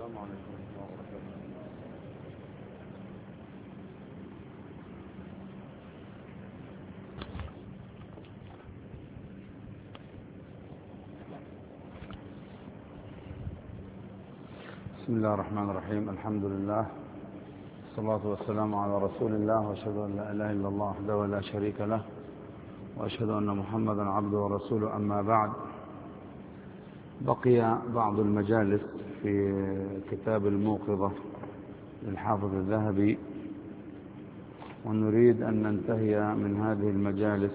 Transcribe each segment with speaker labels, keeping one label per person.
Speaker 1: السلام عليكم ورحمة الله وبركاته. بسم الله الرحمن الرحيم. الحمد لله والصلاة والسلام على رسول الله، وأشهد أن لا إله إلا الله وحده لا شريك له، وأشهد أن محمدا عبده ورسوله. أما بعد، بقي بعض المجالس في كتاب الموقظة للحافظ الذهبي، ونريد أن ننتهي من هذه المجالس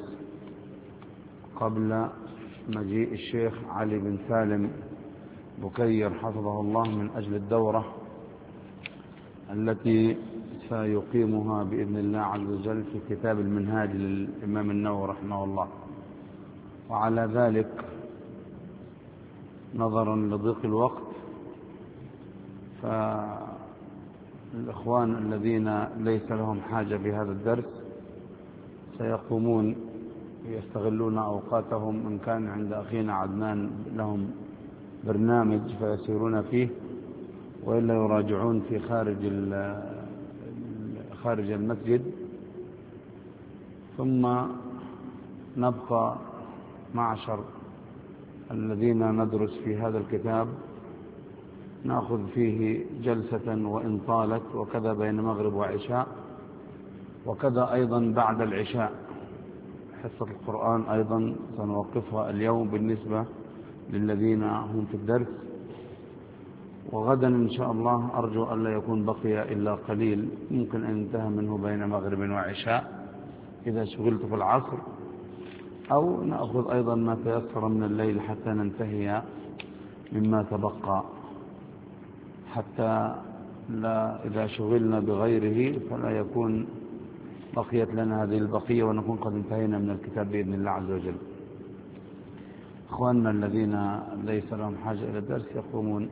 Speaker 1: قبل مجيء الشيخ علي بن سالم بكير حفظه الله من أجل الدورة التي سيقيمها بإذن الله عز وجل في كتاب المنهاج للإمام النووي رحمه الله. وعلى ذلك، نظرا لضيق الوقت، فالإخوان الذين ليس لهم حاجة بهذا الدرس سيقومون يستغلون أوقاتهم، إن كان عند أخينا عدنان لهم برنامج فيسيرون فيه، وإلا يراجعون في خارج المسجد. ثم نبقى معشر الذين ندرس في هذا الكتاب نأخذ فيه جلسة وإن طالت، وكذا بين مغرب وعشاء، وكذا أيضا بعد العشاء. حصة القرآن أيضا سنوقفها اليوم بالنسبة للذين هم في الدرس، وغدا إن شاء الله أرجو أن لا يكون بقي إلا قليل، ممكن أن ينتهى منه بين مغرب وعشاء إذا شغلت في العصر، أو نأخذ أيضا ما تيسر من الليل حتى ننتهي مما تبقى، حتى لا إذا شغلنا بغيره فلا يكون بقيت لنا هذه البقية ونكون قد انتهينا من الكتاب بإذن الله عز وجل. إخواننا الذين ليس لهم حاجة إلى الدرس يقومون.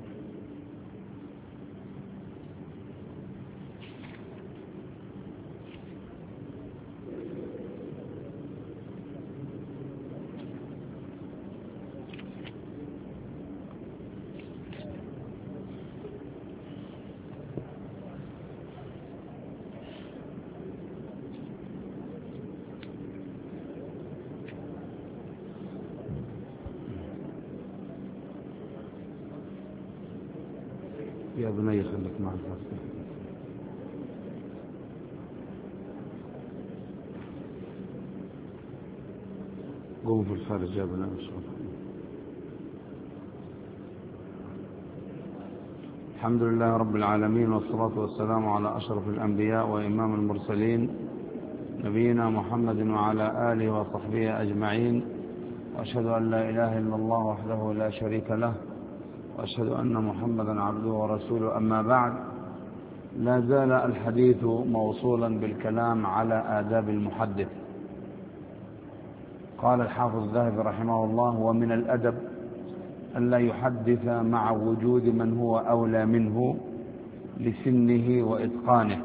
Speaker 1: يا بني خليك مع الفرس، قوم في الخارج يا بني. الحمد لله رب العالمين، والصلاة والسلام على أشرف الأنبياء وإمام المرسلين، نبينا محمد وعلى آله وصحبه أجمعين. وأشهد أن لا إله إلا الله وحده لا شريك له، وأشهد أن محمدا عبده ورسوله. أما بعد، لا زال الحديث موصولا بالكلام على آداب المحدث. قال الحافظ الذهبي رحمه الله: ومن الأدب أن لا يحدث مع وجود من هو أولى منه لسنه وإتقانه.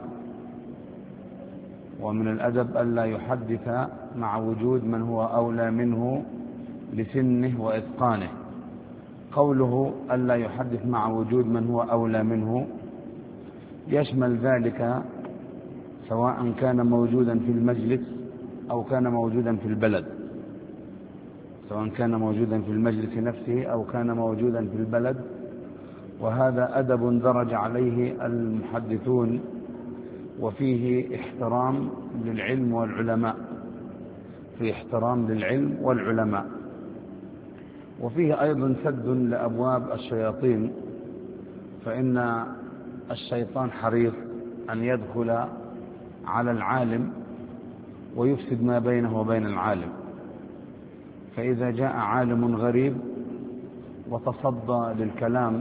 Speaker 1: ومن الأدب أن لا يحدث مع وجود من هو أولى منه لسنه وإتقانه. قوله ألا يحدث مع وجود من هو أولى منه يشمل ذلك سواء كان موجودا في المجلس أو كان موجودا في البلد، سواء كان موجودا في المجلس نفسه أو كان موجودا في البلد. وهذا أدب درج عليه المحدثون، وفيه احترام للعلم والعلماء، فيه احترام للعلم والعلماء، وفيه أيضا سد لأبواب الشياطين، فإن الشيطان حريص أن يدخل على العالم ويفسد ما بينه وبين العالم. فإذا جاء عالم غريب وتصدى للكلام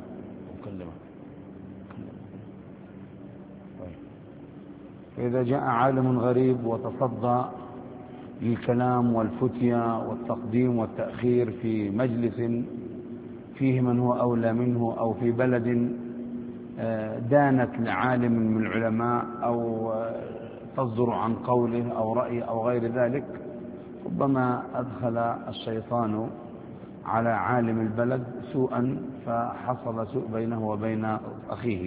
Speaker 1: فإذا جاء عالم غريب وتصدى للكلام والفتية والتقديم والتأخير في مجلس فيه من هو أولى منه، أو في بلد دانت لعالم من العلماء، أو تصدر عن قوله أو رأيه أو غير ذلك، ربما أدخل الشيطان على عالم البلد سوءا فحصل سوء بينه وبين أخيه.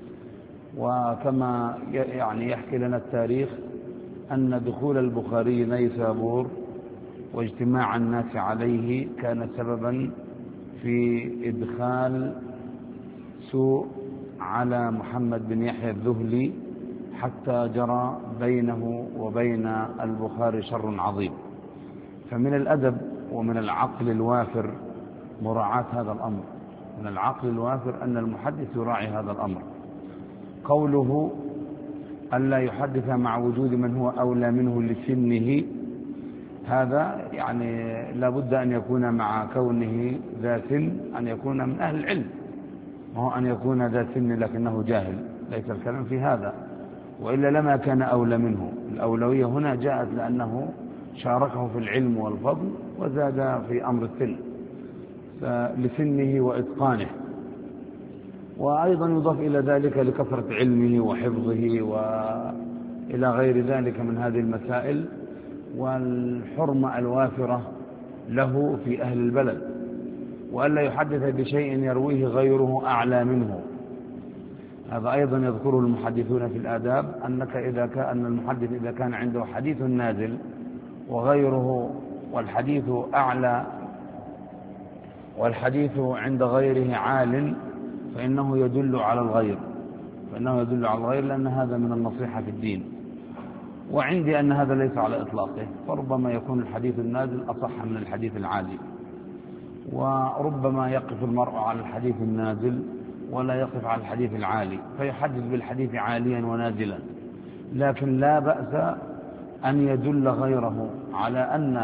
Speaker 1: وكما يعني يحكي لنا التاريخ أن دخول البخاري نيسابور واجتماع الناس عليه كان سببا في إدخال سوء على محمد بن يحيى الذهلي، حتى جرى بينه وبين البخاري شر عظيم. فمن الأدب ومن العقل الوافر مراعاة هذا الأمر، من العقل الوافر أن المحدث يراعي هذا الأمر. قوله ألا يحدث مع وجود من هو أولى منه لسنه، هذا يعني لا بد أن يكون مع كونه ذا سن أن يكون من أهل العلم، وهو أن يكون ذا سن لكنه جاهل، ليس الكلام في هذا، وإلا لما كان أولى منه. الأولوية هنا جاءت لأنه شاركه في العلم والفضل وزاد في أمر السن لسنه وإتقانه. وأيضا يضاف إلى ذلك لكثرة علمه وحفظه وإلى غير ذلك من هذه المسائل، والحرمة الوافرة له في أهل البلد. وألا يحدث بشيء يرويه غيره أعلى منه، هذا أيضا يذكره المحدثون في الآداب، أن المحدث إذا كان عنده حديث نازل وغيره والحديث أعلى والحديث عند غيره عال فإنه يدل على الغير، لأن هذا من النصيحة في الدين. وعندي أن هذا ليس على إطلاقه، فربما يكون الحديث النازل أصح من الحديث العالي، وربما يقف المرء على الحديث النازل ولا يقف على الحديث العالي فيحدث بالحديث عاليا ونازلا. لكن لا بأس أن يدل غيره على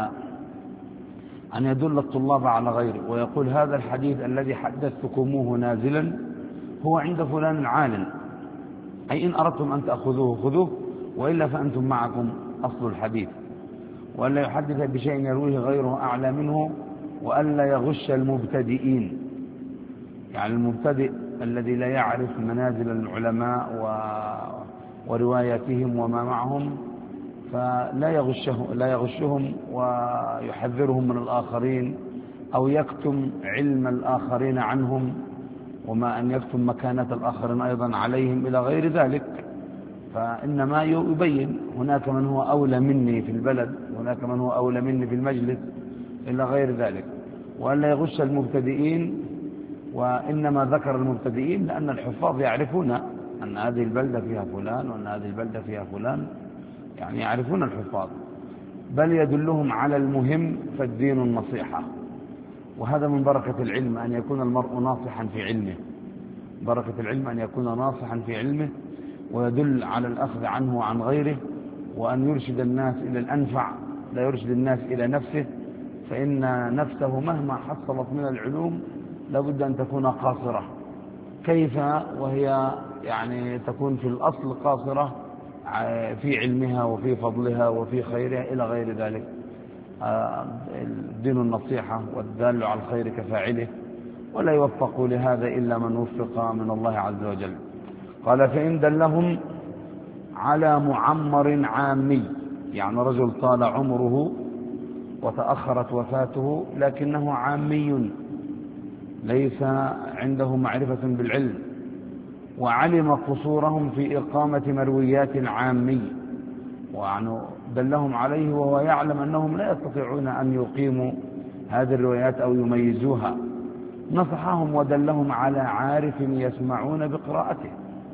Speaker 1: أن يدل الطلاب على غيره، ويقول هذا الحديث الذي حدثتكموه نازلا هو عند فلان عال، أي إن أردتم أن تأخذوه خذوه، وإلا فأنتم معكم أصل الحديث. وألا يحدث بشيء يرويه غيره أعلى منه، وألا يغش المبتدئين، يعني المبتدئ الذي لا يعرف منازل العلماء ورواياتهم وما معهم، فلا يغشهم ويحذرهم من الآخرين، أو يكتم علم الآخرين عنهم، وما أن يكتم مكانة الآخرين أيضا عليهم إلى غير ذلك. فإنما يبين هناك من هو أولى مني في البلد، هناك من هو أولى مني في المجلس إلى غير ذلك. وألا يغش المبتدئين، وإنما ذكر المبتدئين لأن الحفاظ يعرفون أن هذه البلدة فيها فلان وأن هذه البلدة فيها فلان، يعني يعرفون الحفاظ، بل يدلهم على المهم، فالدين النصيحة. وهذا من بركة العلم أن يكون المرء ناصحا في علمه، بركة العلم أن يكون ناصحا في علمه ويدل على الأخذ عنه وعن غيره، وأن يرشد الناس إلى الأنفع، لا يرشد الناس إلى نفسه، فإن نفسه مهما حصلت من العلوم لابد أن تكون قاصرة. كيف وهي يعني تكون في الأصل قاصرة في علمها وفي فضلها وفي خيرها إلى غير ذلك؟ الدين النصيحة، والدال على الخير كفاعله، ولا يوفق لهذا إلا من وفق من الله عز وجل. قال فإن دلهم على معمر عامي، يعني رجل طال عمره وتأخرت وفاته لكنه عامي ليس عنده معرفة بالعلم، وعلم قصورهم في إقامة مرويات العامي، وعنه دلهم عليه وهو يعلم أنهم لا يستطيعون أن يقيموا هذه الروايات أو يميزوها، نصحهم ودلهم على عارف يسمعون بقراءته،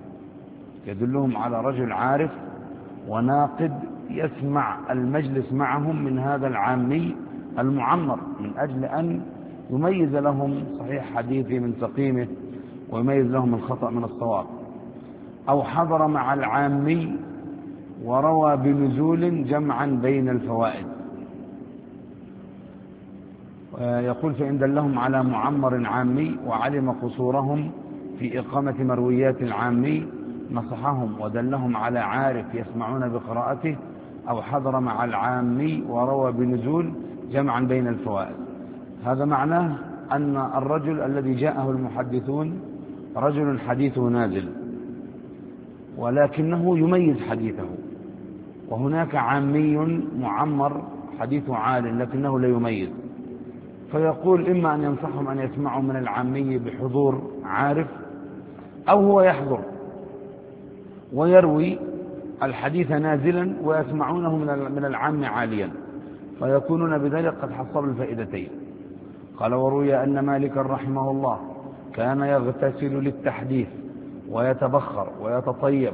Speaker 1: يدلهم على رجل عارف وناقد يسمع المجلس معهم من هذا العامي المعمر، من أجل أن يميز لهم صحيح حديثه من سقيمه ويميز لهم الخطأ من الصواب. أو حضر مع العامي وروى بنزول جمعا بين الفوائد. يقول فإن دلهم على معمر عامي وعلم قصورهم في إقامة مرويات العامي نصحهم ودلهم على عارف يسمعون بقراءته، أو حضر مع العامي وروى بنزول جمعا بين الفوائد. هذا معناه أن الرجل الذي جاءه المحدثون رجل حديثه نازل ولكنه يميز حديثه، وهناك عامي معمر حديثه عال لكنه لا يميز، فيقول إما أن ينصحهم أن يسمعوا من العامي بحضور عارف، أو هو يحضر ويروي الحديث نازلا ويسمعونه من العام عاليا، فيكونون بذلك قد حصلوا الفائدتين. قال: وروي أن مالكا رحمه الله كان يغتسل للتحديث ويتبخر ويتطيب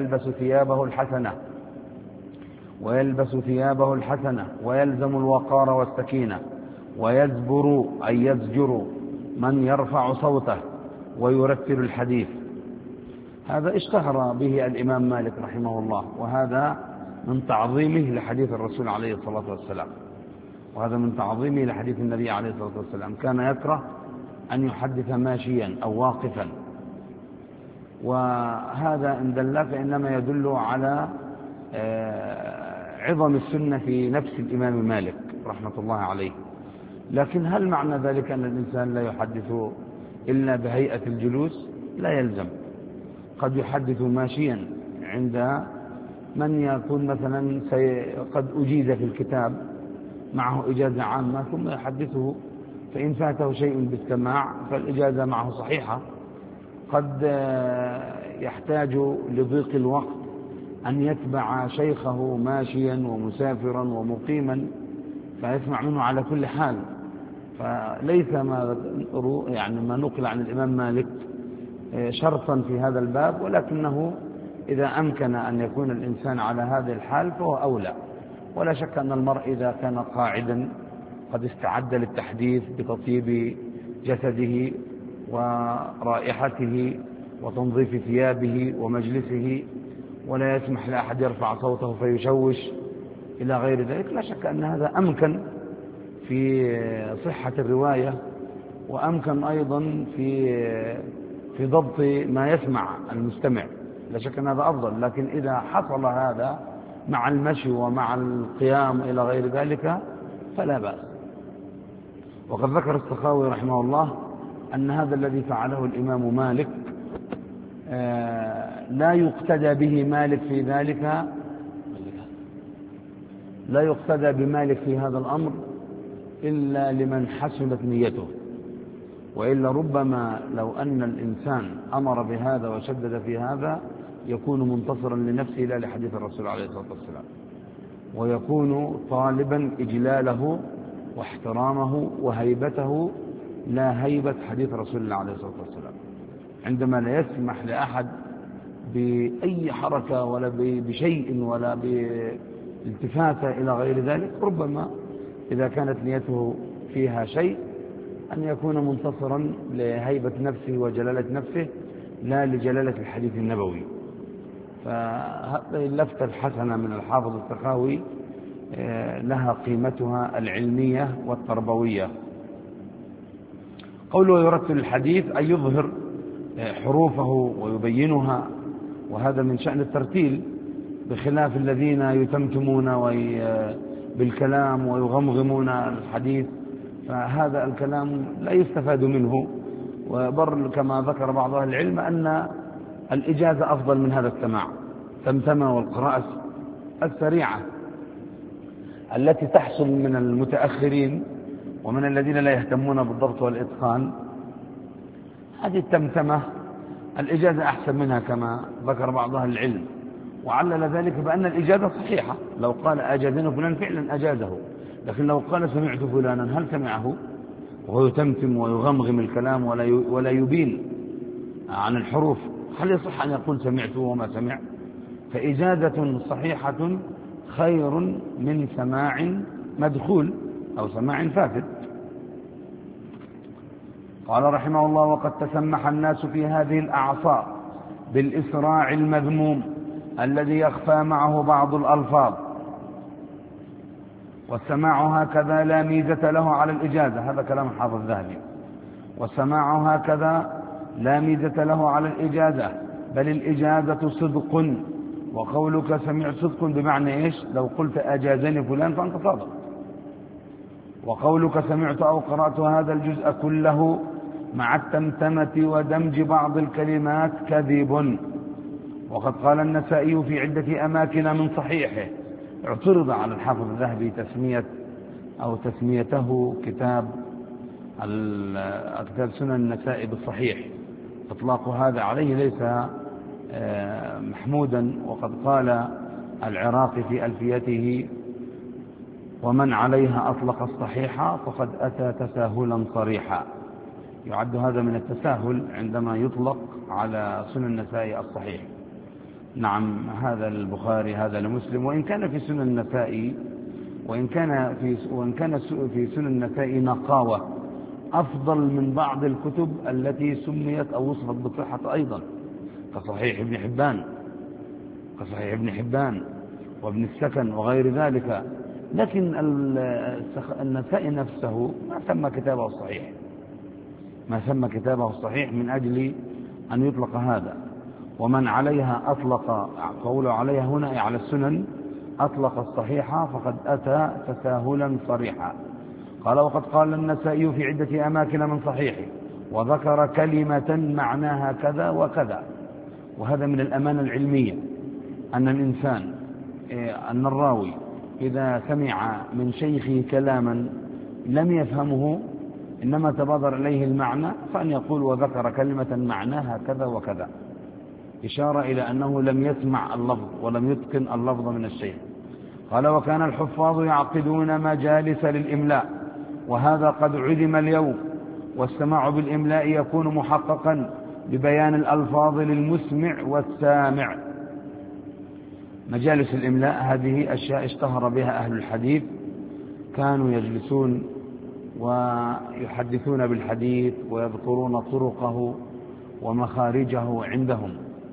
Speaker 1: ويلبس ثيابه الحسنة ويلزم الوقار والسكينة، ويزبر أي يزجر من يرفع صوته ويرتل الحديث. هذا اشتهر به الإمام مالك رحمه الله، وهذا من تعظيمه لحديث الرسول عليه الصلاة والسلام، وهذا من تعظيمه لحديث النبي عليه الصلاة والسلام. كان يكره أن يحدث ماشيا أو واقفا، وهذا إن دل فإنما يدل على عظم السنة في نفس الإمام مالك رحمة الله عليه. لكن هل معنى ذلك أن الإنسان لا يحدث إلا بهيئة الجلوس؟ لا يلزم. قد يحدث ماشيا عند من يكون مثلا قد أجيز في الكتاب معه إجازة عامة ثم يحدثه، فإن فاته شيء بالسماع فالإجازة معه صحيحة. قد يحتاج لضيق الوقت أن يتبع شيخه ماشيا ومسافرا ومقيما فيسمع منه على كل حال. فليس ما نقل عن الإمام مالك شرطا في هذا الباب، ولكنه إذا أمكن أن يكون الإنسان على هذه الحال فهو أولى. ولا شك أن المرء إذا كان قاعدا قد استعد للتحديث بتطيب جسده ورائحته وتنظيف ثيابه ومجلسه، ولا يسمح لأحد يرفع صوته فيشوش إلى غير ذلك، لا شك أن هذا أمكن في صحة الرواية، وأمكن أيضا في ضبط ما يسمع المستمع، لا شك أن هذا أفضل. لكن إذا حصل هذا مع المشي ومع القيام إلى غير ذلك فلا بأس. وقد ذكر السخاوي رحمه الله أن هذا الذي فعله الإمام مالك لا يقتدى به مالك في ذلك، لا يقتدى بمالك في هذا الأمر إلا لمن حسنت نيته، وإلا ربما لو أن الإنسان أمر بهذا وشدد في هذا يكون منتصرا لنفسه لا لحديث الرسول عليه الصلاة والسلام، ويكون طالبا إجلاله واحترامه وهيبته لا هيبة حديث رسول الله عليه الصلاة والسلام. عندما لا يسمح لأحد بأي حركة ولا بشيء ولا بالتفاتة إلى غير ذلك، ربما إذا كانت نيته فيها شيء أن يكون منتصرا لهيبة نفسه وجلالة نفسه لا لجلالة الحديث النبوي. فهذه اللفتة الحسنة من الحافظ السخاوي لها قيمتها العلمية والتربوية. قوله يرتل الحديث أي يظهر حروفه ويبينها، وهذا من شأن الترتيل، بخلاف الذين يتمتمون بالكلام ويغمغمون الحديث، فهذا الكلام لا يستفاد منه. وبر كما ذكر بعض أهل العلم أن الإجازة أفضل من هذا السماع، تمتمة والقراءة السريعة التي تحصل من المتأخرين ومن الذين لا يهتمون بالضبط والإتقان. هذه التمتمة الإجازة أحسن منها كما ذكر بعض أهل العلم، وعلل ذلك بأن الإجازة صحيحة. لو قال أجازني فلان فعلا أجازه، لكن لو قال سمعت فلانا هل سمعه وهو يتمتم ويغمغم الكلام ولا يبين عن الحروف، هل يصح أن يقول سمعته وما سمع؟ فإجازة صحيحة خير من سماع مدخول أو سماع فاسد. قال رحمه الله: وقد تسمح الناس في هذه الأعصار بالإسراع المذموم الذي يخفى معه بعض الألفاظ، والسماع هكذا لا ميزة له على الإجازة. هذا كلام حافظ الذهبي. والسماع هكذا لا ميزة له على الإجازة، بل الإجازة صدق. وقولك سمعت صدق بمعنى إيش؟ لو قلت أجازني فلان فأنت صادق. وقولك سمعت أو قرأت هذا الجزء كله مع التمتمة ودمج بعض الكلمات كذب. وقد قال النسائي في عدة أماكن من صحيحه، اعترض على الحافظ الذهبي تسميته كتاب كتاب سنن النسائي بالصحيح. إطلاق هذا عليه ليس محمودا. وقد قال العراقي في ألفيته: ومن عليها أطلق الصحيحة فقد أتى تساهلا صريحا. يعد هذا من التساهل عندما يطلق على سنن النسائي الصحيح. نعم، هذا البخاري، هذا لمسلم. وإن كان في سنن النسائي، وإن كان في سنن النسائي نقاوة أفضل من بعض الكتب التي سميت أو وصفت بالصحة أيضا، كصحيح ابن حبان وابن السكن وغير ذلك. لكن النسائي نفسه ما سمى كتابه الصحيح من أجل أن يطلق هذا. ومن عليها أطلق، قوله عليها هنا على السنن، أطلق الصحيحة فقد أتى تساهلا صريحا. قال: وقد قال النسائي في عدة أماكن من صحيحه وذكر كلمة معناها كذا وكذا. وهذا من الأمانة العلمية، أن الراوي إذا سمع من شيخه كلاما لم يفهمه إنما تبادر إليه المعنى، فأن يقول: وذكر كلمة معناها كذا وكذا، إشارة إلى أنه لم يسمع اللفظ ولم يتقن اللفظ من الشيخ. قال: وكان الحفاظ يعقدون مجالس للإملاء، وهذا قد عدم اليوم، والسماع بالإملاء يكون محققا ببيان الألفاظ للمسمع والسامع. مجالس الإملاء هذه أشياء اشتهر بها أهل الحديث، كانوا يجلسون ويحدثون بالحديث ويذكرون طرقه ومخارجه عندهم،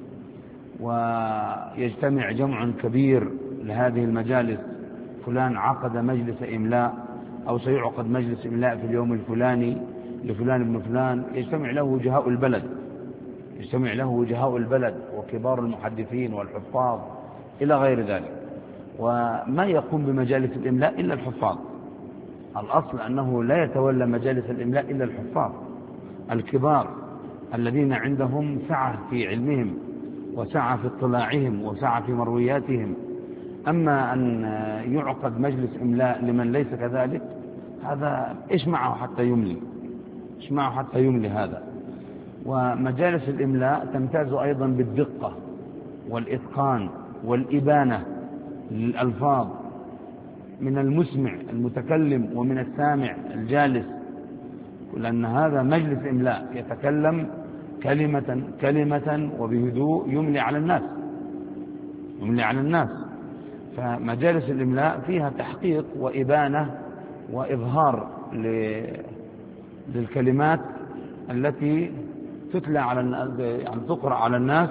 Speaker 1: ويجتمع جمع كبير لهذه المجالس. فلان عقد مجلس إملاء أو سيعقد مجلس إملاء في اليوم الفلاني لفلان بن فلان، يجتمع له وجهاء البلد وكبار المحدثين والحفاظ إلى غير ذلك. وما يقوم بمجالس الإملاء إلا الحفاظ. الأصل أنه لا يتولى مجالس الإملاء إلا الحفاظ الكبار الذين عندهم سعة في علمهم وسعة في اطلاعهم وسعة في مروياتهم. أما أن يعقد مجلس إملاء لمن ليس كذلك، هذا إيش معه حتى يملي هذا. ومجالس الإملاء تمتاز أيضا بالدقة والإتقان والإبانة للألفاظ من المسمع المتكلم ومن السامع الجالس، لأن هذا مجلس إملاء يتكلم كلمة وبهدوء يملي على الناس. فمجالس الإملاء فيها تحقيق وإبانة وإظهار للكلمات التي تتلى تقرأ على الناس.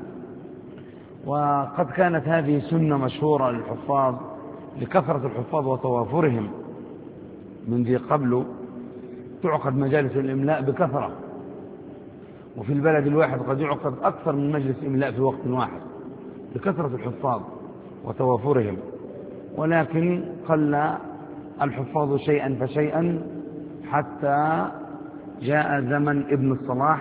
Speaker 1: وقد كانت هذه سنة مشهورة للحفاظ لكثرة الحفاظ وتوافرهم من ذي قبل، تعقد مجالس الإملاء بكثرة، وفي البلد الواحد قد يعقد أكثر من مجلس إملاء في وقت واحد لكثرة الحفاظ وتوافرهم. ولكن قل الحفاظ شيئا فشيئا حتى جاء زمن ابن الصلاح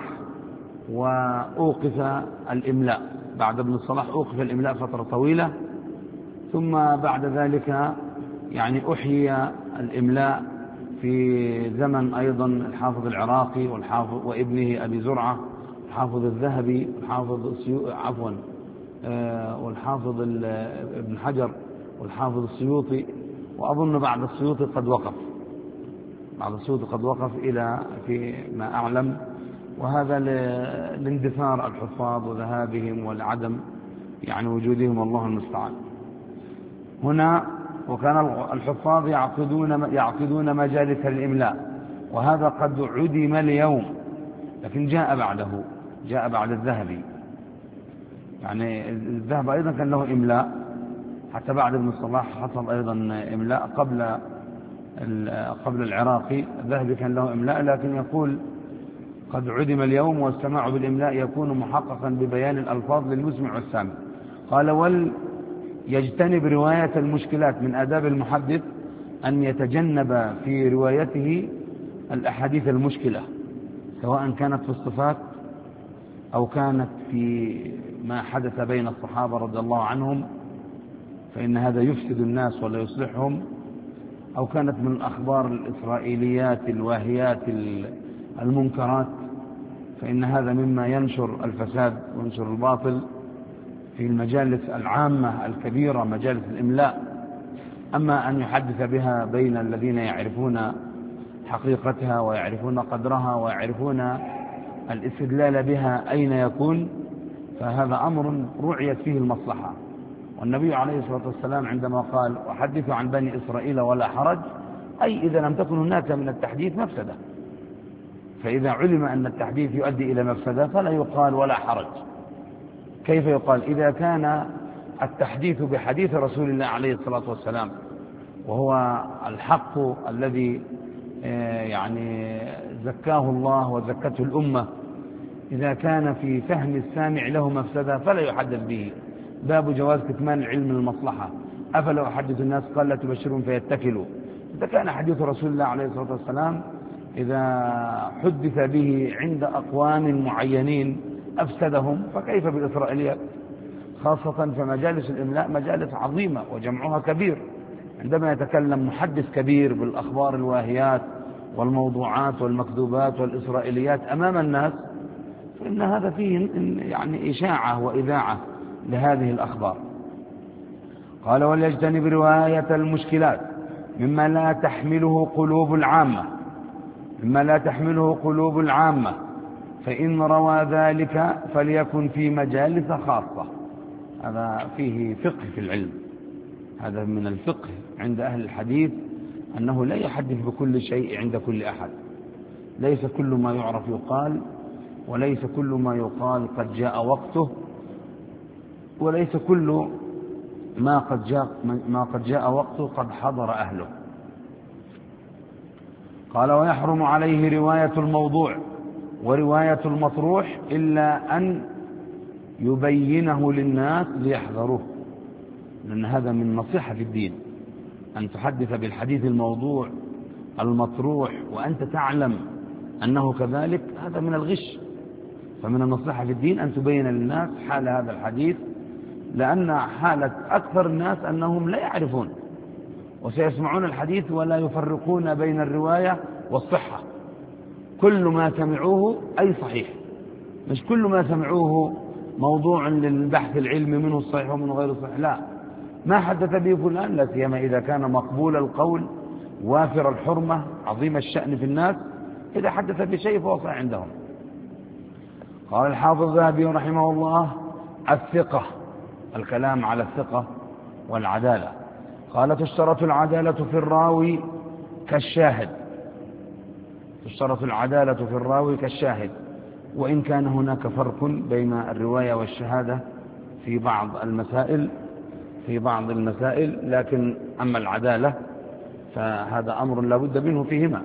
Speaker 1: وأوقف الإملاء. بعد ابن الصلاح أوقف الإملاء فترة طويلة، ثم بعد ذلك أحيي الإملاء في زمن أيضا الحافظ العراقي وابنه أبي زرعة، الحافظ الذهبي، والحافظ ابن حجر، والحافظ السيوطي. وأظن بعد السيوطي قد وقف إلى في ما أعلم. وهذا لاندثار الحفاظ وذهابهم والعدم وجودهم، الله المستعان. هنا: وكان الحفاظ يعقدون مجالس الإملاء، وهذا قد عدم اليوم. لكن جاء بعد الذهبي، الذهب أيضا كان له إملاء، حتى بعد ابن الصلاح حصل أيضا إملاء قبل العراقي. الذهبي كان له إملاء، لكن يقول: قد عدم اليوم، والسماع بالإملاء يكون محققا ببيان الألفاظ للمسمع والسامع. قال: يجتنب رواية المشكلات. من آداب المحدث أن يتجنب في روايته الأحاديث المشكلة، سواء كانت في الصفات أو كانت في ما حدث بين الصحابة رضي الله عنهم، فإن هذا يفسد الناس ولا يصلحهم، أو كانت من الأخبار الإسرائيليات الواهيات المنكرات، فإن هذا مما ينشر الفساد وينشر الباطل في المجالس العامة الكبيرة، مجالس الإملاء. أما أن يحدث بها بين الذين يعرفون حقيقتها ويعرفون قدرها ويعرفون الاستدلال بها أين يكون، فهذا أمر رعيت فيه المصلحة. والنبي عليه الصلاة والسلام عندما قال وحدثوا عن بني إسرائيل ولا حرج، أي إذا لم تكن هناك من التحديث مفسدة. فإذا علم أن التحديث يؤدي إلى مفسدة فلا يقال ولا حرج. كيف يقال إذا كان التحديث بحديث رسول الله عليه الصلاة والسلام وهو الحق الذي يعني زكاه الله وزكته الأمة، إذا كان في فهم السامع له مفسدة فلا يحدث به؟ باب جواز كتمان العلم للمصلحة. أفلا أحدث الناس قال لا تبشرون فيتكلوا. إذا كان حديث رسول الله عليه الصلاة والسلام إذا حدث به عند أقوام معينين أفسدهم، فكيف بالإسرائيليات؟ خاصة فمجالس الإملاء مجالس عظيمة وجمعها كبير. عندما يتكلم محدث كبير بالأخبار الواهيات والموضوعات والمكذوبات والإسرائيليات أمام الناس، فإن هذا فيه يعني إشاعة وإذاعة لهذه الأخبار. قال وليجتنب رواية المشكلات مما لا تحمله قلوب العامة، فإن روى ذلك فليكن في مجالس خاصة. هذا فيه فقه في العلم، هذا من الفقه عند أهل الحديث أنه لا يحدث بكل شيء عند كل أحد. ليس كل ما يعرف يقال، وليس كل ما يقال قد جاء وقته، وليس كل ما قد جاء وقته قد حضر أهله. قال ويحرم عليه رواية الموضوع ورواية المطروح إلا أن يبينه للناس ليحذروه، لأن هذا من نصيحة في الدين، أن تحدث بالحديث الموضوع المطروح وأنت تعلم أنه كذلك، هذا من الغش. فمن النصيحة في الدين أن تبين للناس حال هذا الحديث، لأن حالة أكثر الناس أنهم لا يعرفون وسيسمعون الحديث ولا يفرقون بين الرواية والصحة. كل ما سمعوه أي صحيح، مش كل ما سمعوه موضوع للبحث العلمي منه الصحيح ومنه غير الصحيح. لا، ما حدث به فلان، لا سيما إذا كان مقبول القول وافر الحرمة عظيم الشأن في الناس، إذا حدث بشيء فهو صحيح عندهم. قال الحافظ الذهبي رحمه الله الثقة، الكلام على الثقة والعدالة. قال تشترط العدالة في الراوي كالشاهد، وإن كان هناك فرق بين الرواية والشهادة في بعض المسائل، لكن أما العدالة فهذا أمر لا بد منه فيهما.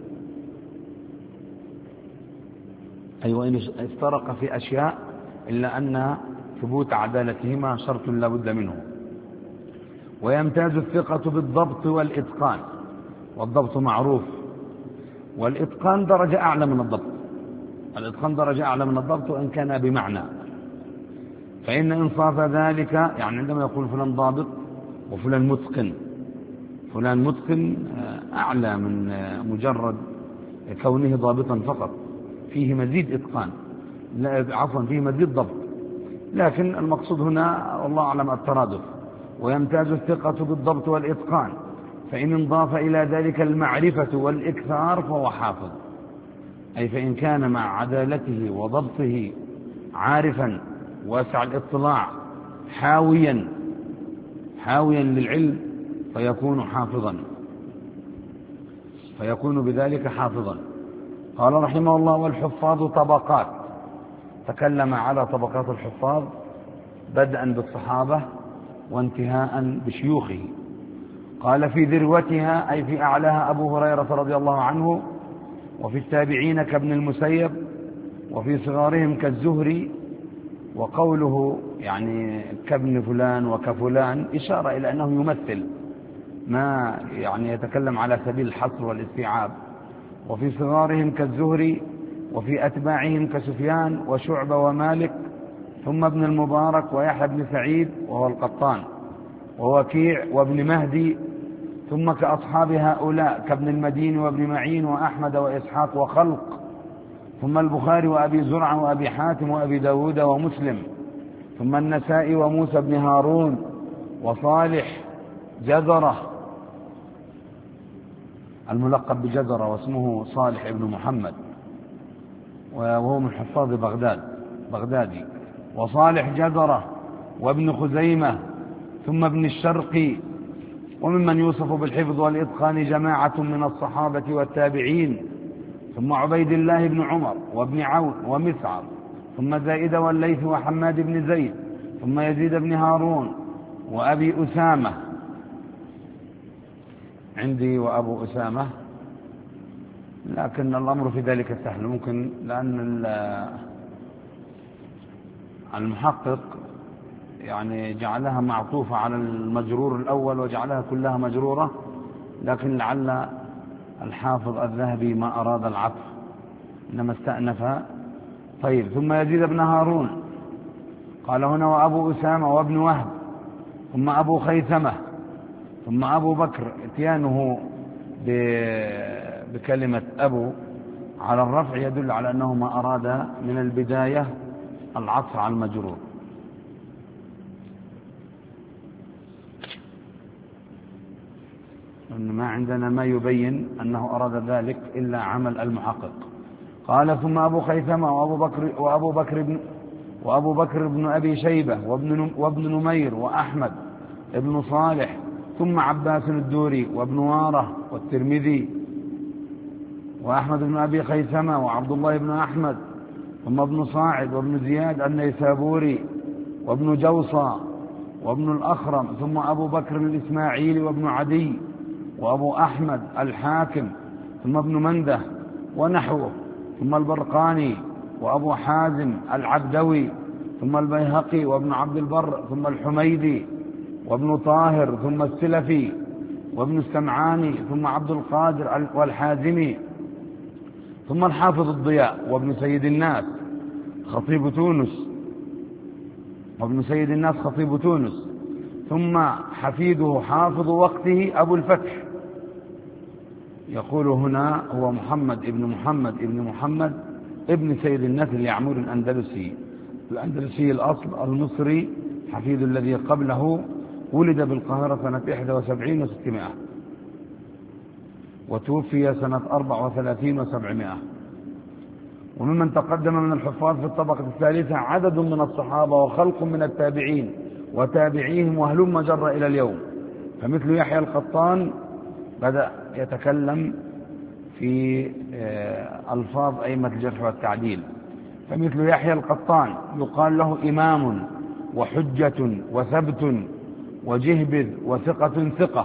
Speaker 1: أي وإن افترق في أشياء إلا أن ثبوت عدالتهما شرط لا بد منه. ويمتاز الثقة بالضبط والإتقان، والضبط معروف، والإتقان درجة أعلى من الضبط، وإن كان بمعنى. فإن إنصاف ذلك، يعني عندما يقول فلان ضابط وفلان متقن، أعلى من مجرد كونه ضابطا فقط، فيه مزيد إتقان، فيه مزيد ضبط. لكن المقصود هنا والله أعلم الترادف. ويمتاز الثقة بالضبط والإتقان، فإن انضاف إلى ذلك المعرفة والإكثار فهو حافظ. أي فإن كان مع عدالته وضبطه عارفا واسع الاطلاع حاويا للعلم فيكون بذلك حافظا. قال رحمه الله والحفاظ طبقات، تكلم على طبقات الحفاظ بدءا بالصحابة وانتهاء بشيوخه. قال في ذروتها أي في أعلاها أبو هريرة رضي الله عنه، وفي التابعين كابن المسيب، وفي صغارهم كالزهري. وقوله يعني كابن فلان وكفلان إشارة إلى أنه يمثل ما يعني يتكلم على سبيل الحصر والاستيعاب. وفي صغارهم كالزهري، وفي أتباعهم كسفيان وشعبة ومالك، ثم ابن المبارك ويحيى بن سعيد وهو القطان، ووكيع وابن مهدي، ثم كأصحاب هؤلاء كابن المدين وابن معين وأحمد وإسحاق وخلق، ثم البخاري وأبي زرعة وأبي حاتم وأبي داود ومسلم، ثم النسائي وموسى بن هارون وصالح جزرة الملقب بجزرة واسمه صالح ابن محمد وهو من حفاظ بغدادي، وصالح جزرة وابن خزيمة، ثم ابن الشرقي. وممن يوصف بالحفظ والإتقان جماعة من الصحابة والتابعين، ثم عبيد الله بن عمر وابن عون ومسعر، ثم زائد والليث وحماد بن زيد، ثم يزيد بن هارون وأبي أسامة. عندي وأبو أسامة، لكن الأمر في ذلك سهل، ممكن لأن المحقق يعني جعلها معطوفة على المجرور الأول وجعلها كلها مجرورة، لكن لعل الحافظ الذهبي ما أراد العطف إنما استأنفها. طيب، ثم يزيد بن هارون قال هنا وأبو أسامة وابن وهب، ثم أبو خيثمة، ثم أبو بكر. اتيانه بكلمة أبو على الرفع يدل على أنه ما أراد من البداية العطف على المجرور. ما عندنا ما يبين أنه أراد ذلك إلا عمل المحقق. قال ثم أبو خيثمة وأبو بكر بن أبي شيبة وابن نمير وأحمد ابن صالح، ثم عباس الدوري وابن واره والترمذي وأحمد بن أبي خيثمة وعبد الله بن أحمد، ثم ابن صاعد وابن زياد النيسابوري وابن جوصى وابن الأخرم، ثم أبو بكر الإسماعيلي وابن عدي وأبو أحمد الحاكم، ثم ابن منده ونحوه، ثم البرقاني وأبو حازم العبدوي، ثم البيهقي وابن عبد البر، ثم الحميدي وابن طاهر، ثم السلفي وابن السمعاني، ثم عبد القادر والحازمي، ثم الحافظ الضياء وابن سيد الناس خطيب تونس، ثم حفيده حافظ وقته أبو الفتح. يقول هنا هو محمد ابن محمد ابن سيد الناس اليعموري الأندلسي الأصل المصري، حفيد الذي قبله، ولد بالقاهرة سنة 71 و600 وتوفي سنة 34 و700. وممن تقدم من الحفاظ في الطبقة الثالثة عدد من الصحابة وخلق من التابعين وتابعيهم وهلم جر إلى اليوم، فمثل يحيى القطان بدأ يتكلم في ألفاظ أئمة الجرح والتعديل، فمثل يحيى القطان يقال له إمام وحجة وثبت وجهبذ وثقة ثقة،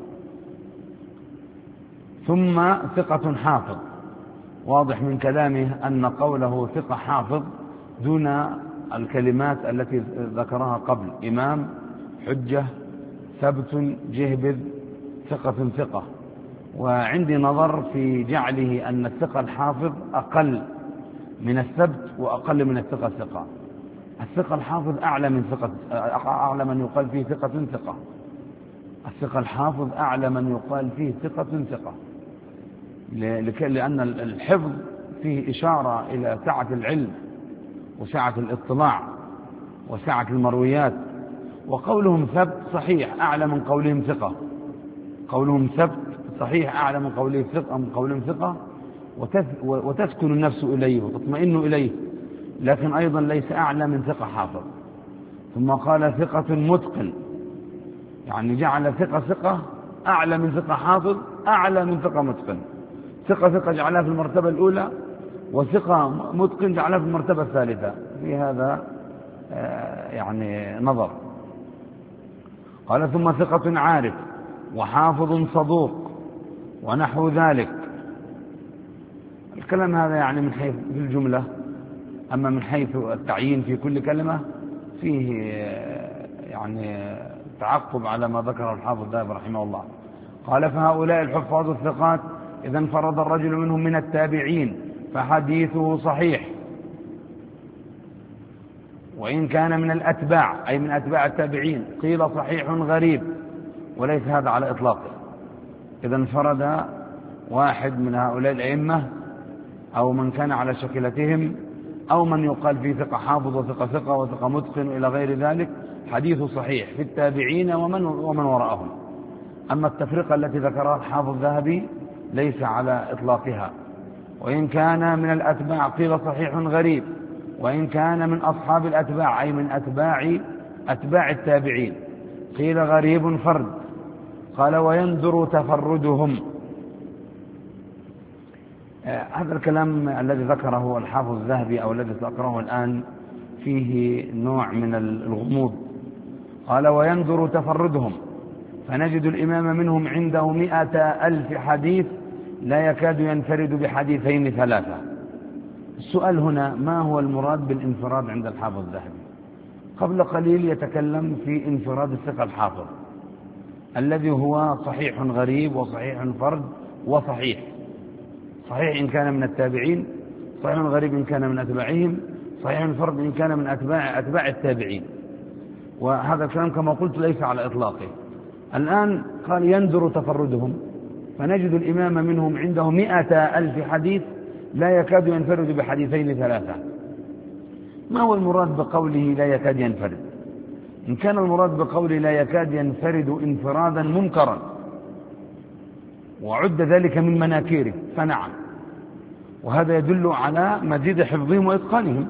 Speaker 1: ثم ثقة حافظ. واضح من كلامه أن قوله ثقة حافظ دون الكلمات التي ذكرها قبل: إمام، حجة، ثبت، جهبذ، ثقة ثقة. وعندي نظر في جعله أن الثقة الحافظ أقل من الثبت وأقل من الثقة ثقة. الثقة الحافظ أعلى من يقال فيه ثقة ثقة. الثقة الحافظ أعلى من يقال فيه ثقة ثقة، لأن الحفظ فيه إشارة إلى سعة العلم وسعة الاطلاع وسعة المرويات. وقولهم ثبت صحيح أعلى من قولهم ثقة، قولهم ثبت صحيح أعلى من قولهم ثقة، وتسكن النفس إليه وتطمئن إليه، لكن أيضا ليس أعلى من ثقة حافظ. ثم قال ثقة متقن، يعني جعل ثقة أعلى من ثقة حافظ أعلى من ثقة متقن. ثقة جعلها في المرتبة الأولى، وثقة متقن جعلها في المرتبة الثالثة. في هذا يعني نظر. قال ثم ثقة عارف وحافظ صدوق ونحو ذلك. الكلام هذا يعني من حيث في الجملة، أما من حيث التعيين في كل كلمة فيه يعني تعقب على ما ذكر الحافظ الذهبي رحمه الله. قال فهؤلاء الحفاظ الثقات إذا انفرد الرجل منهم من التابعين فحديثه صحيح، وإن كان من الأتباع أي من أتباع التابعين قيل صحيح غريب، وليس هذا على إطلاقه. إذا انفرد واحد من هؤلاء الأئمة أو من كان على شكلتهم أو من يقال فيه ثقة حافظ وثقة ثقة وثقة متقن إلى غير ذلك، حديث صحيح في التابعين ومن وراءهم. أما التفرقة التي ذكرها الحافظ الذهبي ليس على إطلاقها، وإن كان من الأتباع قيل صحيح غريب، وإن كان من أصحاب الأتباع أي من أتباع التابعين قيل غريب فرد. قال ويندر تفردهم. هذا الكلام الذي ذكره الحافظ الذهبي أو الذي سأقرأه الآن فيه نوع من الغموض. قال ويندر تفردهم فنجد الإمام منهم عنده 100,000 حديث لا يكاد ينفرد بحديثين 3. السؤال هنا ما هو المراد بالانفراد عند الحافظ الذهبي؟ قبل قليل يتكلم في انفراد الثقة الحافظ الذي هو صحيح غريب وصحيح فرد وصحيح، صحيح إن كان من التابعين، صحيح غريب إن كان من أتباعهم، صحيح فرد إن كان من أتباع التابعين. وهذا الكلام كما قلت ليس على إطلاقه. الآن قال يندر تفردهم فنجد الإمام منهم عنده 100,000 حديث لا يكاد ينفرد بحديثين 3. ما هو المراد بقوله لا يكاد ينفرد؟ إن كان المراد بقوله لا يكاد ينفرد انفرادا منكرا وعد ذلك من مناكيره فنعم، وهذا يدل على مزيد حفظهم وإتقانهم،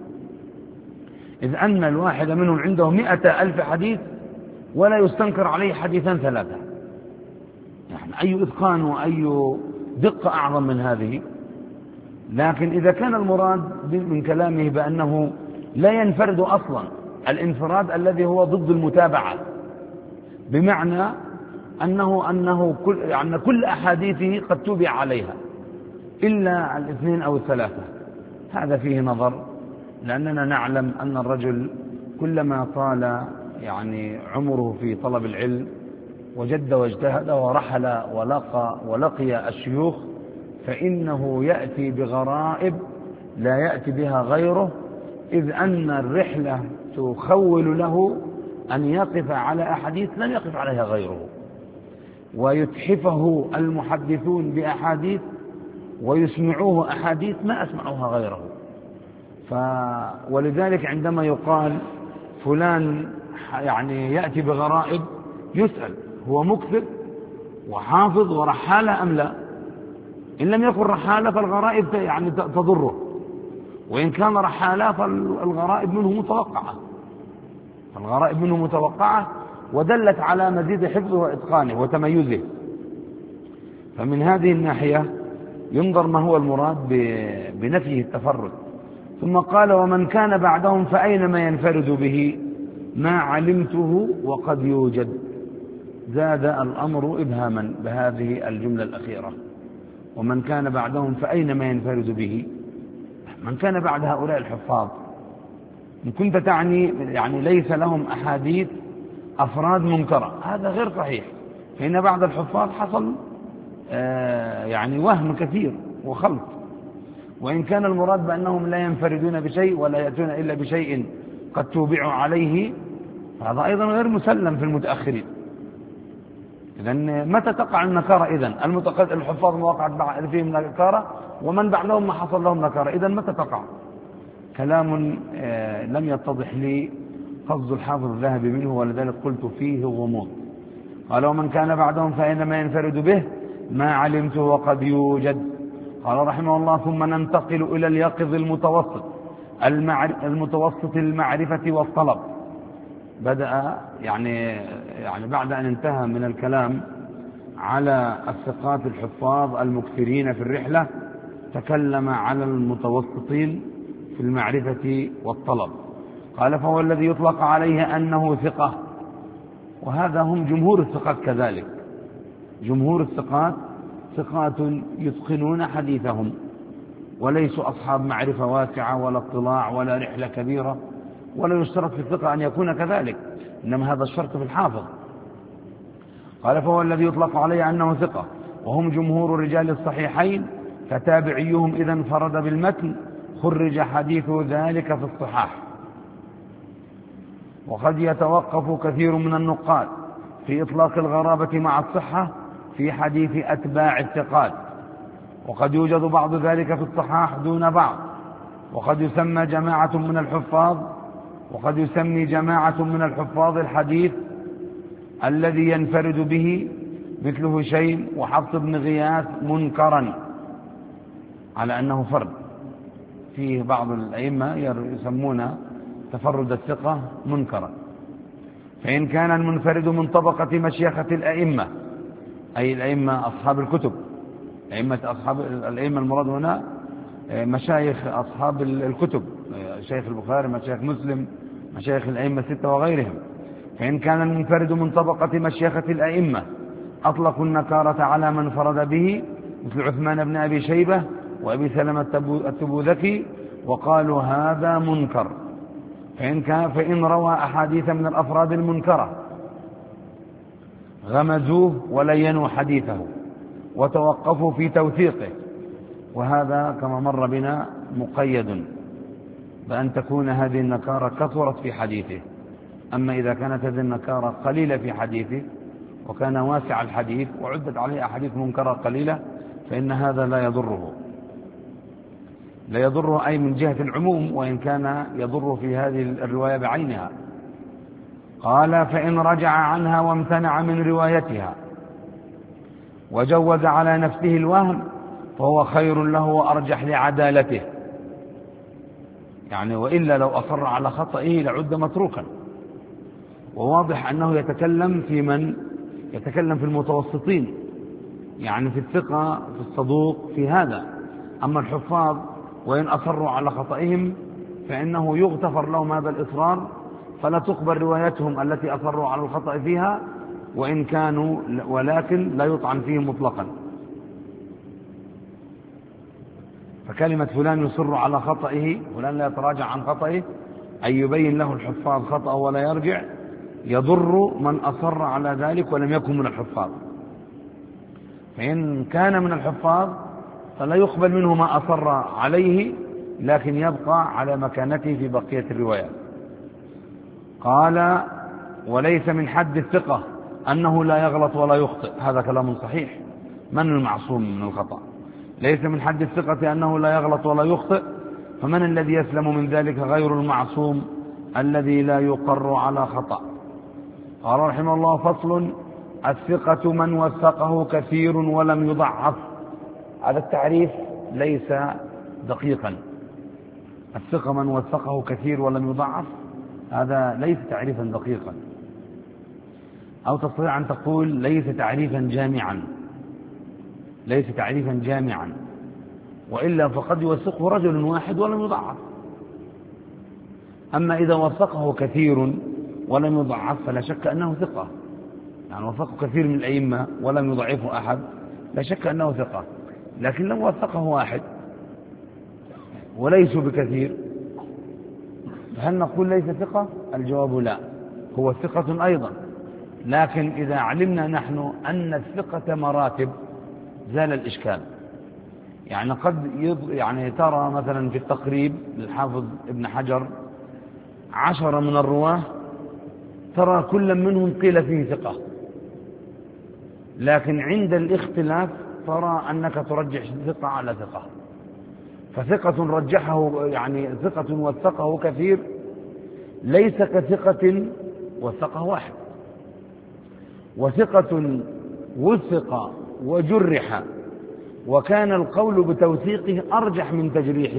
Speaker 1: إذ أن الواحد منهم عنده 100,000 حديث ولا يستنكر عليه حديثا 3. يعني أي إتقان وأي دقة أعظم من هذه. لكن إذا كان المراد من كلامه بأنه لا ينفرد أصلا، الانفراد الذي هو ضد المتابعة، بمعنى أن كل أحاديثه قد تبع عليها إلا 2 أو 3، هذا فيه نظر، لأننا نعلم أن الرجل كلما طال يعني عمره في طلب العلم وجد واجتهد ورحل ولقي الشيوخ فإنه يأتي بغرائب لا يأتي بها غيره، إذ أن الرحلة تخول له أن يقف على أحاديث لم يقف عليها غيره، ويتحفه المحدثون بأحاديث ويسمعوه أحاديث ما أسمعوها غيره. ولذلك عندما يقال فلان يعني يأتي بغرائب يسأل هو مكثر وحافظ ورحالة أم لا؟ إن لم يكن رحالة فالغرائب يعني تضره، وإن كان رحالة فالغرائب منه متوقعة ودلت على مزيد حفظه وإتقانه وتميزه. فمن هذه الناحية ينظر ما هو المراد بنفيه التفرد. ثم قال ومن كان بعدهم فأينما ينفرد به ما علمته وقد يوجد. زاد الأمر إبهاما بهذه الجملة الأخيرة، ومن كان بعدهم فأينما ينفرد به. من كان بعد هؤلاء الحفاظ إن كنت تعني يعني ليس لهم أحاديث أفراد منكرة، هذا غير صحيح، فإن بعد الحفاظ حصل يعني وهم كثير وخلط. وإن كان المراد بأنهم لا ينفردون بشيء ولا يأتون إلا بشيء قد توبعوا عليه، هذا أيضا غير مسلم في المتأخرين. إذن متى تقع النكارة؟ إذن الحفاظ ما وقعت فيهم نكارة ومن بعدهم ما حصل لهم نكارة، إذن متى تقع؟ كلام لم يتضح لي قصد الحافظ الذهبي منه، ولذلك قلت فيه غموض. قال ومن كان بعدهم فإنما ينفرد به ما علمته وقد يوجد. قال رحمه الله ثم ننتقل إلى اليقظ المتوسط المعرفة والطلب. بدأ يعني بعد أن انتهى من الكلام على الثقات الحفاظ المكثرين في الرحلة تكلم على المتوسطين في المعرفة والطلب. قال فهو الذي يطلق عليه أنه ثقة، وهذا هم جمهور الثقات كذلك. جمهور الثقات ثقات يتقنون حديثهم وليسوا أصحاب معرفة واسعة ولا اطلاع ولا رحلة كبيرة، ولا يشترط في الثقة أن يكون كذلك، إنما هذا الشرط في الحافظ. قال فهو الذي يطلق عليه أنه ثقة، وهم جمهور رجال الصحيحين، فتابعيهم إذا انفرد بالمتن خرج حديث ذلك في الصحاح. وقد يتوقف كثير من النقاد في إطلاق الغرابة مع الصحة في حديث أتباع الثقات، وقد يوجد بعض ذلك في الصحاح دون بعض، وقد يسمى جماعة من الحفاظ، وقد يسمي جماعة من الحفاظ الحديث الذي ينفرد به مثل هشيم وحفص بن غياث منكرا، على أنه فرد. فيه بعض الأئمة يسمون تفرد الثقة منكرا. فإن كان المنفرد من طبقة مشيخة الأئمة، أي الأئمة أصحاب الكتب، الأئمة المراد هنا مشايخ أصحاب الكتب، شيخ البخاري، مشايخ مسلم، مشايخ الأئمة الستة وغيرهم. فإن كان المنفرد من طبقة مشيخة الأئمة أطلقوا النكارة على من فرد به مثل عثمان بن أبي شيبة وأبي سلمة التبوذكي، وقالوا هذا منكر. فإن روى أحاديث من الأفراد المنكرة غمزوه ولينوا حديثه وتوقفوا في توثيقه، وهذا كما مر بنا مقيد بأن تكون هذه النكارة كثرت في حديثه. أما إذا كانت هذه النكارة قليلة في حديثه وكان واسع الحديث وعدت عليه أحاديث منكرة قليلة فإن هذا لا يضره أي من جهة العموم، وإن كان يضر في هذه الرواية بعينها. قال فإن رجع عنها وامتنع من روايتها وجوز على نفسه الوهم فهو خير له وأرجح لعدالته، يعني وإلا لو أصر على خطئه لعد متروكا. وواضح أنه يتكلم في المتوسطين، يعني في الثقة، في الصدوق، في هذا. أما الحفاظ وإن أصروا على خطئهم فإنه يغتفر لهم هذا الإصرار، فلا تقبل روايتهم التي أصروا على الخطأ فيها وإن كانوا، ولكن لا يطعن فيهم مطلقا. فكلمة فلان يصر على خطئه، فلان لا يتراجع عن خطئه، أي يبين له الحفاظ خطأه ولا يرجع، يضر من أصر على ذلك ولم يكن من الحفاظ. فإن كان من الحفاظ فلا يقبل منه ما أصر عليه، لكن يبقى على مكانته في بقية الروايات. قال وليس من حد الثقة أنه لا يغلط ولا يخطئ، هذا كلام صحيح. من المعصوم من الخطأ؟ ليس من حد الثقة أنه لا يغلط ولا يخطئ، فمن الذي يسلم من ذلك غير المعصوم الذي لا يقر على خطأ. قال رحمه الله فصل: الثقة من وثقه كثير ولم يضعف. هذا التعريف ليس دقيقا. الثقة من وثقه كثير ولم يضعف، هذا ليس تعريفا دقيقا، أو تستطيع أن تقول ليس تعريفا جامعا، وإلا فقد يوثقه رجل واحد ولم يضعف. أما إذا وثقه كثير ولم يضعف فلا شك أنه ثقة، يعني وثقه كثير من الأئمة ولم يضعفه أحد لا شك أنه ثقة. لكن لو وثقه واحد وليسوا بكثير فهل نقول ليس ثقة؟ الجواب لا، هو ثقة أيضا. لكن إذا علمنا نحن أن الثقة مراتب زال الإشكال. يعني قد ترى مثلا في التقريب للحافظ ابن حجر 10 من الرواه ترى كل منهم قيل فيه ثقة، لكن عند الاختلاف ترى أنك ترجح ثقة على ثقة. فثقة رجحه، يعني ثقة وثقه كثير ليس كثقة وثقه واحد. وثقة وثق وجرح وكان القول بتوثيقه أرجح من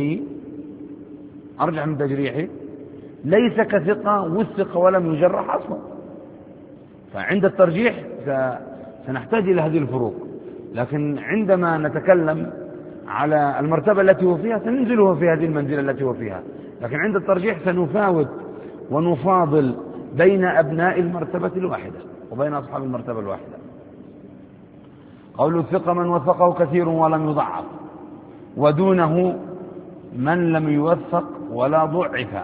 Speaker 1: تجريحه ليس كثقة وثق ولم يجرح أصلا. فعند الترجيح سنحتاج إلى هذه الفروق، لكن عندما نتكلم على المرتبة التي هو فيها سننزله في هذه المنزلة التي هو فيها. لكن عند الترجيح سنفاوت ونفاضل بين أبناء المرتبة الواحدة وبين أصحاب المرتبة الواحدة. قول الثقة من وثقه كثير ولم يضعف، ودونه من لم يوثق ولا ضعف.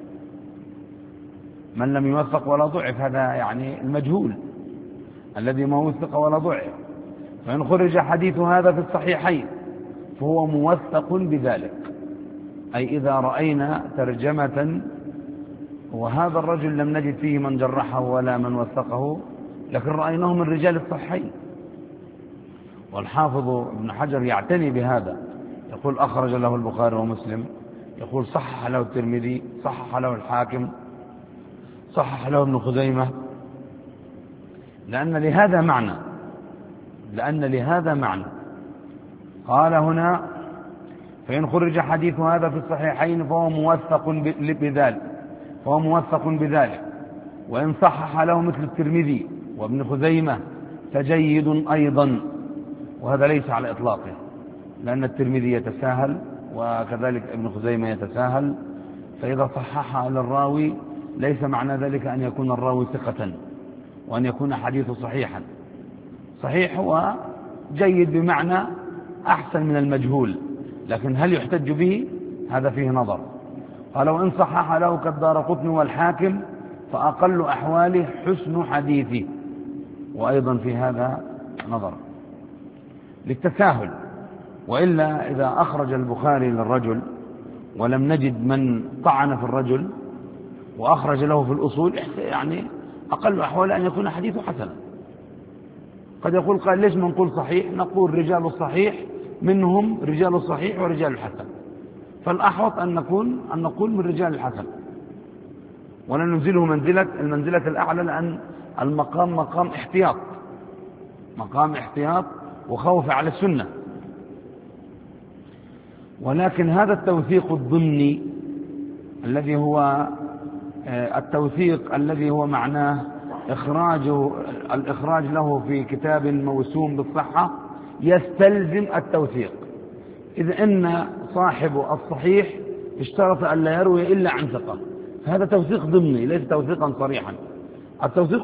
Speaker 1: من لم يوثق ولا ضعف هذا يعني المجهول الذي ما وثق ولا ضعف. فإن خرج حديث هذا في الصحيحين فهو موثق بذلك، أي إذا رأينا ترجمة وهذا الرجل لم نجد فيه من جرحه ولا من وثقه، لكن رأيناه من رجال الصحيحين، والحافظ ابن حجر يعتني بهذا، يقول أخرج له البخاري ومسلم، يقول صحح له الترمذي، صحح له الحاكم، صحح له ابن خزيمة، لأن لهذا معنى. قال هنا: فإن خرج حديث هذا في الصحيحين فهو موثق بذلك، وإن صحح له مثل الترمذي وابن خزيمة فجيد أيضا. وهذا ليس على إطلاقه، لأن الترمذي يتساهل وكذلك ابن خزيمة يتساهل، فإذا صحح للراوي ليس معنى ذلك أن يكون الراوي ثقة وأن يكون حديثه صحيحا. صحيح هو جيد بمعنى أحسن من المجهول، لكن هل يحتج به؟ هذا فيه نظر. قال: وإن صحح له كالدارقطني والحاكم فأقل أحواله حسن حديثه. وأيضا في هذا نظر للتساهل. وإلا إذا أخرج البخاري للرجل ولم نجد من طعن في الرجل وأخرج له في الأصول، يعني أقل أحواله أن يكون حديثه حسنا. قد يقول قال: ليش ما نقول صحيح؟ نقول رجال الصحيح منهم رجال الصحيح ورجال الحسن، فالأحوط أن نقول من رجال الحسن، ولا ننزله المنزلة الأعلى، لأن المقام مقام احتياط وخوف على السنة. ولكن هذا التوثيق الضمني الذي هو معناه الإخراج له في كتاب موسوم بالصحة يستلزم التوثيق، إذ إن صاحب الصحيح اشترط أن لا يروي إلا عن ثقة، فهذا توثيق ضمني ليس توثيقا صريحا. التوثيق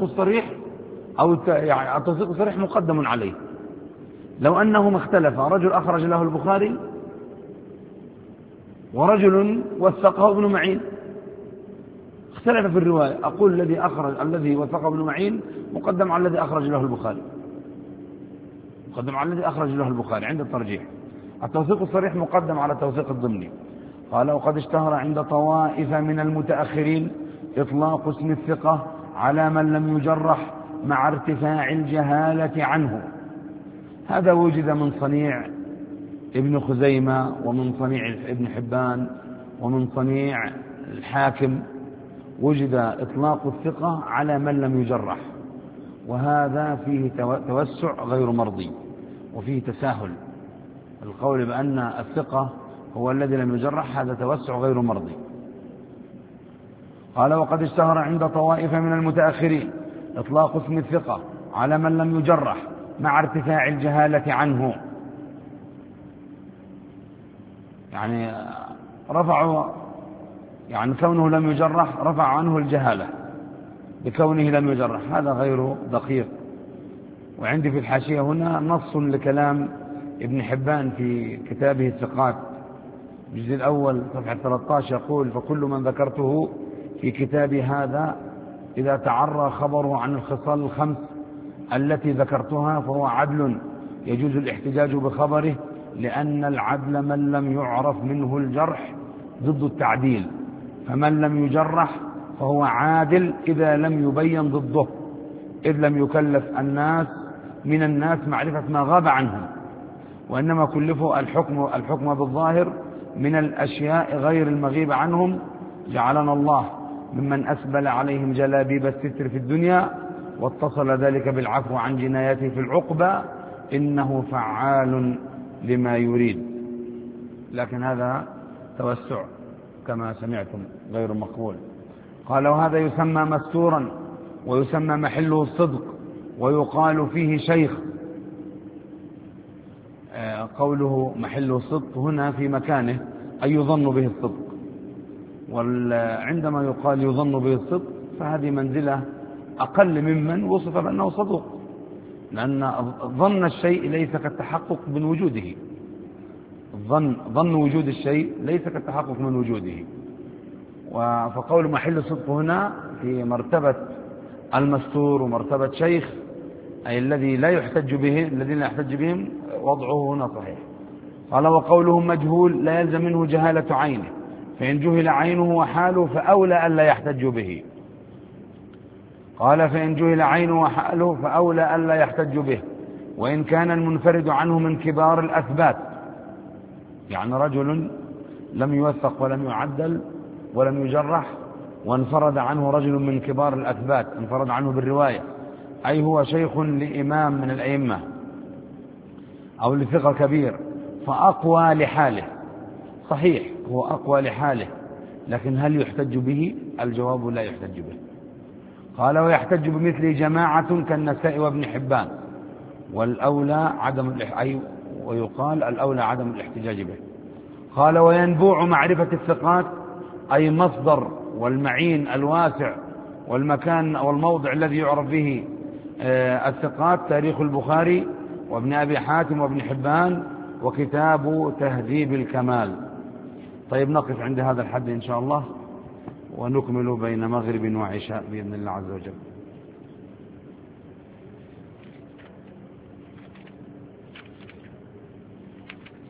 Speaker 1: الصريح مقدم عليه. لو أنهما اختلفا، رجل أخرج له البخاري ورجل وثقه ابن معين، اختلف في الرواية، أقول الذي وثقه ابن معين مقدم على الذي أخرج له البخاري عند الترجيح. التوثيق الصريح مقدم على التوثيق الضمني. قال: وقد اشتهر عند طوائف من المتأخرين إطلاق اسم الثقة على من لم يجرح مع ارتفاع الجهالة عنه. هذا وجد من صنيع ابن خزيمة ومن صنيع ابن حبان ومن صنيع الحاكم، وجد إطلاق الثقة على من لم يجرح، وهذا فيه توسع غير مرضي وفيه تساهل. القول بأن الثقة هو الذي لم يجرح هذا توسع غير مرضي. قال: وقد اشتهر عند طوائف من المتأخرين إطلاق اسم الثقة على من لم يجرح مع ارتفاع الجهالة عنه، يعني كونه لم يجرح رفع عنه الجهالة بكونه لم يجرح، هذا غير دقيق. وعندي في الحاشية هنا نص لكلام ابن حبان في كتابه الثقات الجزء الأول صفحة 13، يقول: فكل من ذكرته في كتابي هذا إذا تعرى خبره عن الخصال الخمس التي ذكرتها فهو عدل يجوز الاحتجاج بخبره، لأن العدل من لم يعرف منه الجرح ضد التعديل، فمن لم يجرح فهو عادل إذا لم يبين ضده، إذ لم يكلف من الناس معرفة ما غاب عنهم، وإنما كلفوا الحكم بالظاهر من الأشياء غير المغيب عنهم. جعلنا الله ممن أسبل عليهم جلابيب الستر في الدنيا واتصل ذلك بالعفو عن جنايته في العقبى، إنه فعال لما يريد. لكن هذا توسع كما سمعتم غير مقبول. قال: وهذا يسمى مستورا ويسمى محله الصدق ويقال فيه شيخ. قوله محله الصدق هنا في مكانه أي يظن به الصدق، وعندما يقال يظن به الصدق فهذه منزلة أقل ممن وصف بأنه صدوق، لأن ظن الشيء ليس كالتحقق من وجوده، ظن وجود الشيء ليس كالتحقق من وجوده. فقول محل الصدق هنا في مرتبة المستور ومرتبة شيخ، أي الذين لا يحتج بهم وضعه هنا صحيح. قال: وقوله مجهول لا يلزم منه جهالة عينه، فإن جهل عينه وحاله فأولى ألا يحتج به. قال: فإن جهل عينه وحاله فأولى ألا يحتج به، وإن كان المنفرد عنه من كبار الأثبات، يعني رجل لم يوثق ولم يعدل ولم يجرح وانفرد عنه رجل من كبار الأثبات، انفرد عنه بالرواية، أي هو شيخ لإمام من الأئمة أو لثقة كبير فأقوى لحاله. صحيح هو أقوى لحاله، لكن هل يحتج به؟ الجواب لا يحتج به. قال ويحتج بمثل جماعة كالنسائي وابن حبان، والأولى ويقال الأولى عدم الاحتجاج به. قال وينبوع معرفة الثقات، أي مصدر والمعين الواسع والمكان والموضع الذي يعرف به الثقات، تاريخ البخاري وابن أبي حاتم وابن حبان وكتاب تهذيب الكمال. طيب نقف عند هذا الحد إن شاء الله، ونكمل بين مغرب وعشاء بإذن الله عز وجل.